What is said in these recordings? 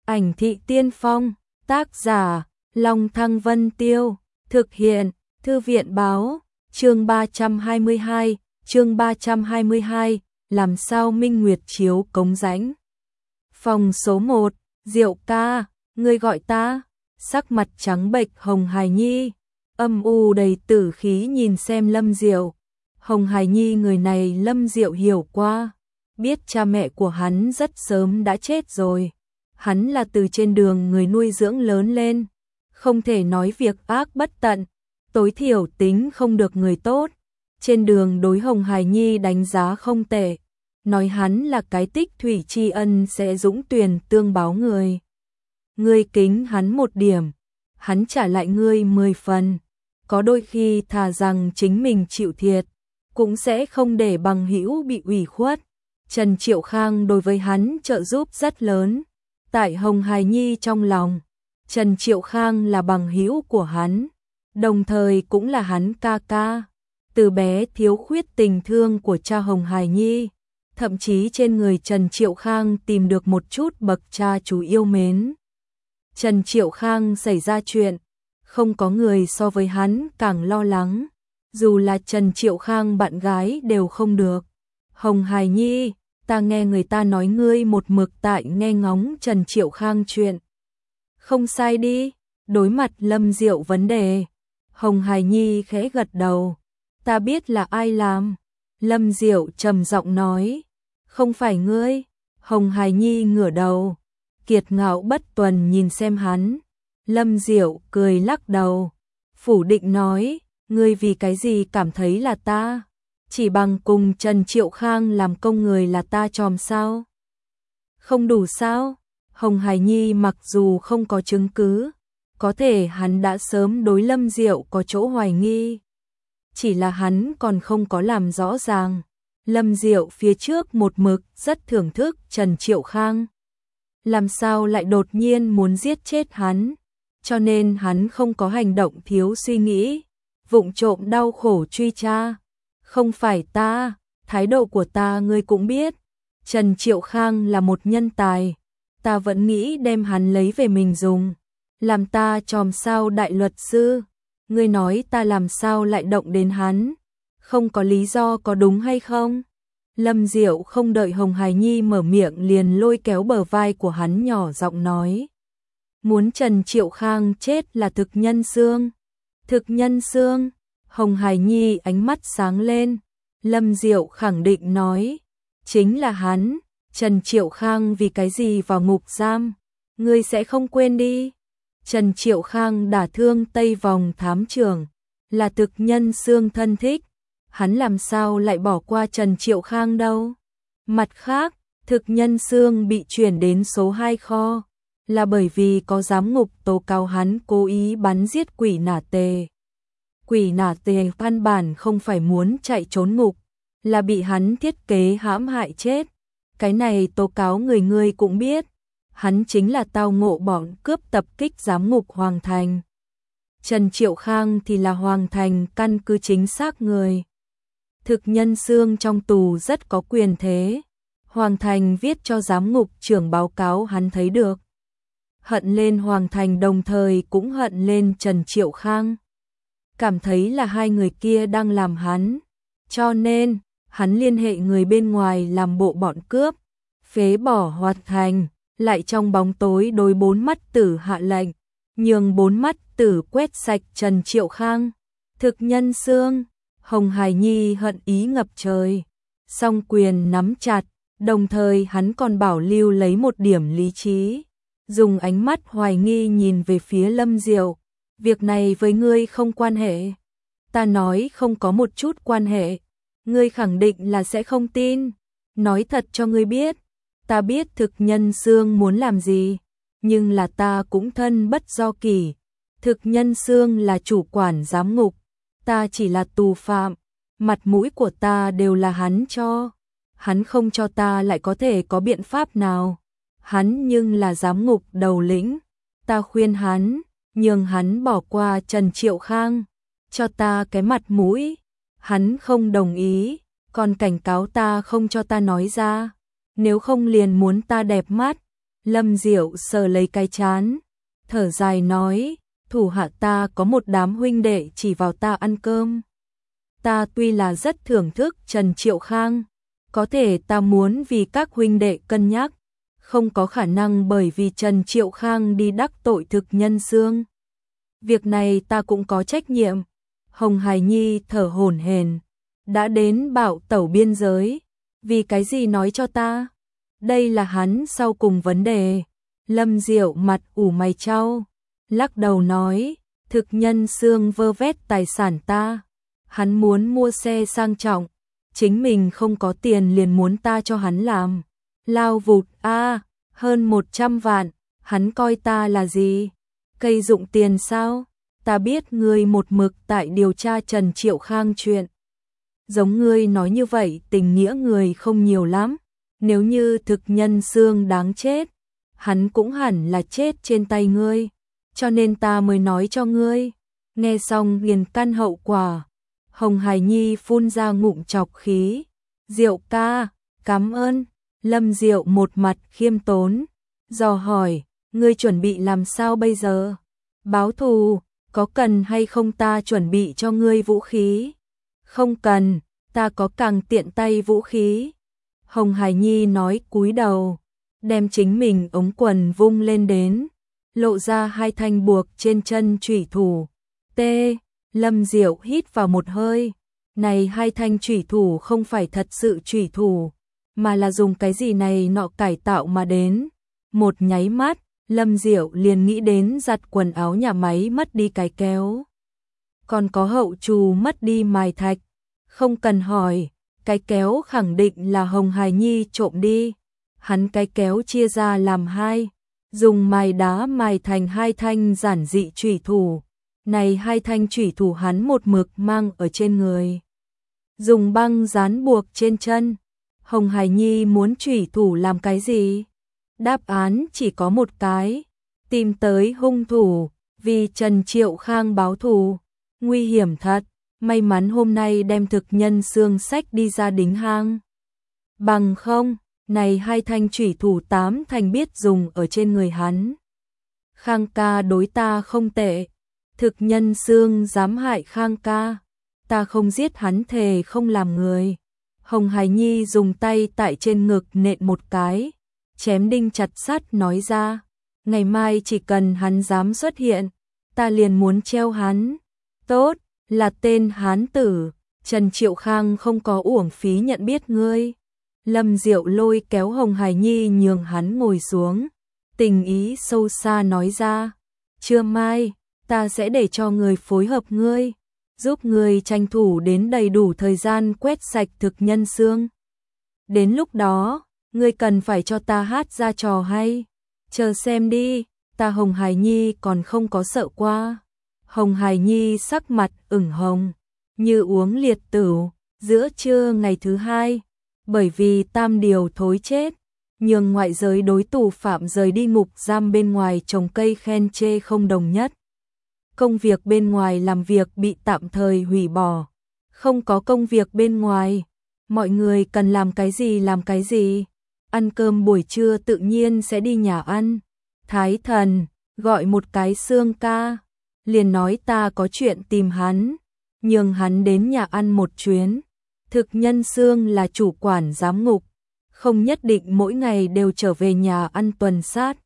Ảnh thị tiên phong, tác giả, Long Thăng Vân Tiêu, thực hiện, Thư viện báo, chương 322, làm sao Minh Nguyệt chiếu cống rãnh. Phòng số 1, Diệu ca, ngươi gọi ta, sắc mặt trắng bệch Hồng Hải Nhi, âm u đầy tử khí nhìn xem Lâm Diệu. Hồng Hải Nhi người này Lâm Diệu hiểu qua, biết cha mẹ của hắn rất sớm đã chết rồi. Hắn là từ trên đường người nuôi dưỡng lớn lên, không thể nói việc ác bất tận, tối thiểu tính không được người tốt. Trên đường đối Hồng Hải Nhi đánh giá không tệ, nói hắn là cái tích thủy tri ân sẽ dũng tuyển tương báo người. Ngươi kính hắn 1 điểm, hắn trả lại ngươi 10 phần, có đôi khi thà rằng chính mình chịu thiệt, cũng sẽ không để bằng hữu bị ủy khuất. Trần Triệu Khang đối với hắn trợ giúp rất lớn. Tại Hồng Hải Nhi trong lòng, Trần Triệu Khang là bằng hữu của hắn, đồng thời cũng là hắn ca ca. Từ bé thiếu khuyết tình thương của cha Hồng Hải Nhi, thậm chí trên người Trần Triệu Khang tìm được một chút bậc cha chú yêu mến. Trần Triệu Khang xảy ra chuyện, không có người so với hắn càng lo lắng, dù là Trần Triệu Khang bạn gái đều không được. Hồng Hải Nhi, ta nghe người ta nói ngươi một mực tại nghe ngóng Trần Triệu Khang chuyện. Không sai đi, đối mặt Lâm Diệu vấn đề. Hồng Hải Nhi khẽ gật đầu. Ta biết là ai làm. Lâm Diệu trầm giọng nói. Không phải ngươi. Hồng Hải Nhi ngửa đầu. Kiệt ngạo bất tuần nhìn xem hắn. Lâm Diệu cười lắc đầu. Phủ định nói. Ngươi vì cái gì cảm thấy là ta? Chỉ bằng cùng Trần Triệu Khang làm công người là ta chòm sao? Không đủ sao? Hồng Hải Nhi mặc dù không có chứng cứ, có thể hắn đã sớm đối Lâm Diệu có chỗ hoài nghi. Chỉ là hắn còn không có làm rõ ràng. Lâm Diệu phía trước một mực rất thưởng thức Trần Triệu Khang. Làm sao lại đột nhiên muốn giết chết hắn? Cho nên hắn không có hành động thiếu suy nghĩ, vụng trộm đau khổ truy tra. Không phải ta, thái độ của ta ngươi cũng biết. Trần Triệu Khang là một nhân tài, ta vẫn nghĩ đem hắn lấy về mình dùng. Làm ta chòm sao đại luật sư, ngươi nói ta làm sao lại động đến hắn? Không có lý do có đúng hay không? Lâm Diệu không đợi Hồng Hải Nhi mở miệng liền lôi kéo bờ vai của hắn nhỏ giọng nói. Muốn Trần Triệu Khang chết là thực nhân xương. Thực nhân xương. Hồng Hải Nhi ánh mắt sáng lên. Lâm Diệu khẳng định nói. Chính là hắn. Trần Triệu Khang vì cái gì vào ngục giam? Ngươi sẽ không quên đi. Trần Triệu Khang đả thương Tây Vòng thám trưởng, là thực nhân xương thân thích. Hắn làm sao lại bỏ qua Trần Triệu Khang đâu? Mặt khác, thực nhân xương bị chuyển đến số 2 kho, là bởi vì có giám ngục tố cáo hắn cố ý bắn giết Quỷ Nả Tề. Quỷ Nả Tề căn bản không phải muốn chạy trốn ngục, là bị hắn thiết kế hãm hại chết. Cái này tố cáo người cũng biết, hắn chính là tao ngộ bọn cướp tập kích giám ngục Hoàng Thành. Trần Triệu Khang thì là Hoàng Thành căn cứ chính xác người. Thực nhân xương trong tù rất có quyền thế. Hoàng Thành viết cho giám ngục trưởng báo cáo hắn thấy được. Hận lên Hoàng Thành đồng thời cũng hận lên Trần Triệu Khang. Cảm thấy là hai người kia đang làm hắn. Cho nên, hắn liên hệ người bên ngoài làm bộ bọn cướp. Phế bỏ Hoàng Thành, lại trong bóng tối đối 4 mắt tử hạ lệnh. Nhường 4 mắt tử quét sạch Trần Triệu Khang. Thực nhân xương. Hồng Hải Nhi hận ý ngập trời. Song quyền nắm chặt, đồng thời hắn còn bảo lưu lấy một điểm lý trí. Dùng ánh mắt hoài nghi nhìn về phía Lâm Diệu. Việc này với ngươi không quan hệ. Ta nói không có một chút quan hệ. Ngươi khẳng định là sẽ không tin. Nói thật cho ngươi biết. Ta biết thực nhân xương muốn làm gì. Nhưng là ta cũng thân bất do kỷ. Thực nhân xương là chủ quản giám ngục. Ta chỉ là tù phạm. Mặt mũi của ta đều là hắn cho. Hắn không cho ta lại có thể có biện pháp nào. Hắn nhưng là giám ngục đầu lĩnh. Ta khuyên hắn, nhường hắn bỏ qua Trần Triệu Khang. Cho ta cái mặt mũi. Hắn không đồng ý, còn cảnh cáo ta không cho ta nói ra. Nếu không liền muốn ta đẹp mắt. Lâm Diệu sờ lấy cái trán, thở dài nói, thủ hạ ta có một đám huynh đệ chỉ vào ta ăn cơm. Ta tuy là rất thưởng thức Trần Triệu Khang, có thể ta muốn vì các huynh đệ cân nhắc, không có khả năng bởi vì Trần Triệu Khang đi đắc tội Thực Nhân Xương. Việc này ta cũng có trách nhiệm. Hồng Hải Nhi thở hổn hển, đã đến Bảo Tẩu biên giới, vì cái gì nói cho ta? Đây là hắn sau cùng vấn đề. Lâm Diệu mặt ủ mày chau, lắc đầu nói, Thực Nhân Xương vơ vét tài sản ta, hắn muốn mua xe sang trọng, chính mình không có tiền liền muốn ta cho hắn làm. Lao vụt hơn 100 vạn, hắn coi ta là gì? Cây dụng tiền sao? Ta biết ngươi một mực tại điều tra Trần Triệu Khang chuyện. Giống ngươi nói như vậy tình nghĩa người không nhiều lắm. Nếu như Thực Nhân Xương đáng chết, hắn cũng hẳn là chết trên tay ngươi. Cho nên ta mới nói cho ngươi. Nghe xong liền căn hậu quả. Hồng Hải Nhi phun ra ngụm trọc khí. Diệu ca, cảm ơn. Lâm Diệu một mặt khiêm tốn, dò hỏi, ngươi chuẩn bị làm sao bây giờ? Báo thù, có cần hay không ta chuẩn bị cho ngươi vũ khí? Không cần, ta có càng tiện tay vũ khí. Hồng Hải Nhi nói cúi đầu, đem chính mình ống quần vung lên đến, lộ ra 2 thanh buộc trên chân chủy thủ. Lâm Diệu hít vào một hơi, này 2 thanh chủy thủ không phải thật sự chủy thủ, mà là dùng cái gì này nọ cải tạo mà đến. Một nháy mắt, Lâm Diệu liền nghĩ đến giặt quần áo nhà máy mất đi cái kéo. Còn có hậu trù mất đi mài thạch. Không cần hỏi, cái kéo khẳng định là Hồng Hải Nhi trộm đi. Hắn cái kéo chia ra làm 2, dùng mài đá mài thành 2 thanh giản dị chủy thủ. Này 2 thanh chủy thủ hắn một mực mang ở trên người, dùng băng dán buộc trên chân. Hồng Hải Nhi muốn chủy thủ làm cái gì? Đáp án chỉ có một cái, tìm tới hung thủ, vì Trần Triệu Khang báo thù. Nguy hiểm thật, may mắn hôm nay đem Thực Nhân Xương sách đi ra đính hang. Bằng không, này 2 thanh chủy thủ 8 thành biết dùng ở trên người hắn. Khang ca đối ta không tệ, Thực Nhân Xương dám hại Khang ca, ta không giết hắn thề không làm người. Hồng Hải Nhi dùng tay tại trên ngực nện một cái, chém đinh chặt sắt nói ra, ngày mai chỉ cần hắn dám xuất hiện, ta liền muốn treo hắn. Tốt, là tên hán tử, Trần Triệu Khang không có uổng phí nhận biết ngươi. Lâm Diệu lôi kéo Hồng Hải Nhi nhường hắn ngồi xuống, tình ý sâu xa nói ra, trưa mai, ta sẽ để cho người phối hợp ngươi, giúp ngươi tranh thủ đến đầy đủ thời gian quét sạch Thực Nhân Xương. Đến lúc đó, ngươi cần phải cho ta hát ra trò hay. Chờ xem đi, ta Hồng Hải Nhi còn không có sợ qua. Hồng Hải Nhi sắc mặt ửng hồng, như uống liệt tửu. Giữa trưa ngày thứ 2, bởi vì Tam Điều thối chết, nhường ngoại giới đối tù phạm rời đi ngục giam bên ngoài trồng cây khen chê không đồng nhất. Công việc bên ngoài làm việc bị tạm thời hủy bỏ. Không có công việc bên ngoài, mọi người cần làm cái gì. Ăn cơm buổi trưa tự nhiên sẽ đi nhà ăn. Thái Thần gọi một cái Xương ca, liền nói ta có chuyện tìm hắn, nhường hắn đến nhà ăn một chuyến. Thực Nhân Xương là chủ quản giám ngục, không nhất định mỗi ngày đều trở về nhà ăn tuần sát.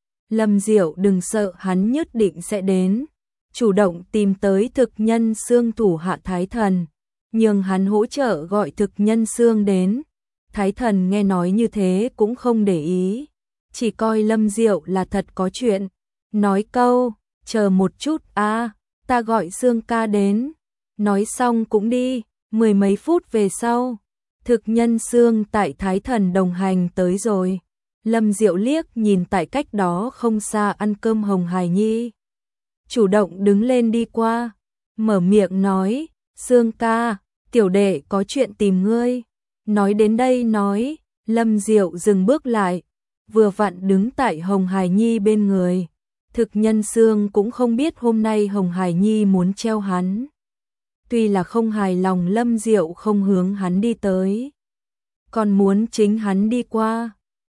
Lâm Diệu đừng sợ, hắn nhất định sẽ đến. Chủ động tìm tới Thực Nhân Xương thủ hạ Thái Thần, nhường hắn hỗ trợ gọi Thực Nhân Xương đến. Thái Thần nghe nói như thế cũng không để ý, chỉ coi Lâm Diệu là thật có chuyện, nói câu, chờ một chút ta gọi Xương ca đến. Nói xong cũng đi. 10 mấy phút về sau, Thực Nhân Xương tại Thái Thần đồng hành tới rồi. Lâm Diệu liếc nhìn tại cách đó không xa ăn cơm Hồng Hải Nhi, chủ động đứng lên đi qua, mở miệng nói, Xương ca, tiểu đệ có chuyện tìm ngươi. Nói đến đây nói, Lâm Diệu dừng bước lại, vừa vặn đứng tại Hồng Hải Nhi bên người. Thực Nhân Xương cũng không biết hôm nay Hồng Hải Nhi muốn treo hắn. Tuy là không hài lòng Lâm Diệu không hướng hắn đi tới, còn muốn chính hắn đi qua.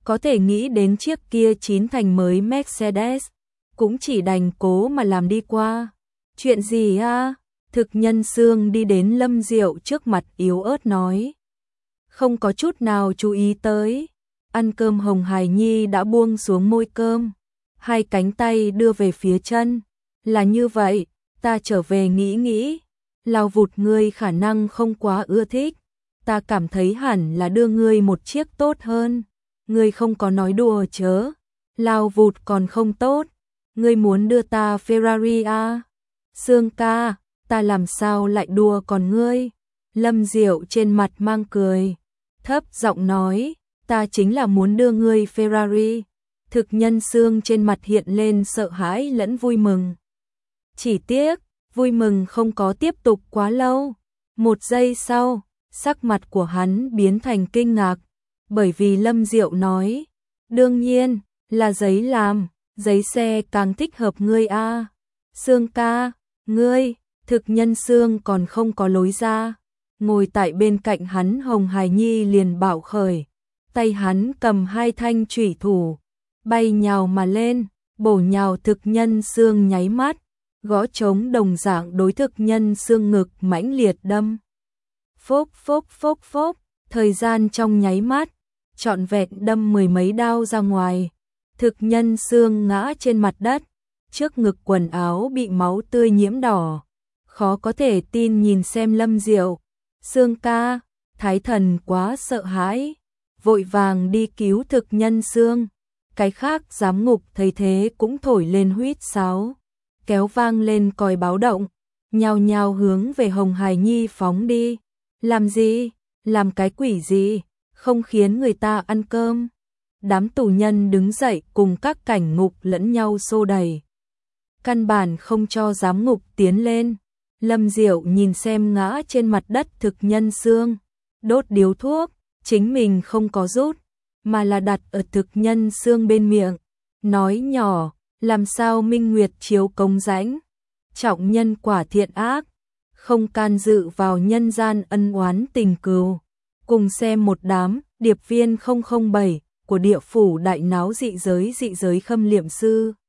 có thể nghĩ đến chiếc kia chín thành mới Mercedes, cũng chỉ đành cố mà làm đi qua. Chuyện gì a? Thực Nhân Xương đi đến Lâm Diệu trước mặt yếu ớt nói. Không có chút nào chú ý tới. Ăn cơm Hồng Hải Nhi đã buông xuống môi cơm, hai cánh tay đưa về phía chân. Là như vậy, ta trở về nghĩ nghĩ. Lao Vụt ngươi khả năng không quá ưa thích. Ta cảm thấy hẳn là đưa ngươi một chiếc tốt hơn. Ngươi không có nói đùa chớ. Lao Vụt còn không tốt. Ngươi muốn đưa ta Ferrari à? Sương ca, ta làm sao lại đùa còn ngươi? Lâm Diệu trên mặt mang cười, thấp giọng nói, ta chính là muốn đưa ngươi Ferrari. Thực Nhân Xương trên mặt hiện lên sợ hãi lẫn vui mừng. Chỉ tiếc, vui mừng không có tiếp tục quá lâu. Một giây sau, sắc mặt của hắn biến thành kinh ngạc, bởi vì Lâm Diệu nói, đương nhiên, là giấy làm, giấy xe càng thích hợp ngươi a. Xương ca, ngươi, Thực Nhân Xương còn không có lối ra. Ngồi tại bên cạnh hắn Hồng Hải Nhi liền bạo khởi, tay hắn cầm hai thanh chủy thủ, bay nhào mà lên, bổ nhào Thực Nhân Xương nháy mắt, gõ trống đồng dạng đối Thực Nhân Xương ngực mãnh liệt đâm. Phốc phốc phốc phốc, thời gian trong nháy mắt, trọn vẹn đâm mười mấy đao ra ngoài. Thực Nhân Xương ngã trên mặt đất, trước ngực quần áo bị máu tươi nhiễm đỏ. Khó có thể tin nhìn xem Lâm Diệu. Xương ca, Thái Thần quá sợ hãi, vội vàng đi cứu Thực Nhân Xương. Cái khác giám ngục thấy thế cũng thổi lên huýt sáo, kéo vang lên còi báo động, nhao nhao hướng về Hồng Hải Nhi phóng đi. Làm gì? Làm cái quỷ gì? Không khiến người ta ăn cơm. Đám tù nhân đứng dậy cùng các cảnh ngục lẫn nhau xô đẩy, căn bản không cho giám ngục tiến lên. Lâm Diệu nhìn xem ngã trên mặt đất Thực Nhân Xương, đốt điếu thuốc, chính mình không có rút, mà là đặt ở Thực Nhân Xương bên miệng, nói nhỏ, làm sao minh nguyệt chiếu công rãnh, trọng nhân quả thiện ác, không can dự vào nhân gian ân oán tình cừu. Cùng xem một đám điệp viên 007 của địa phủ đại náo dị giới khâm liệm sư.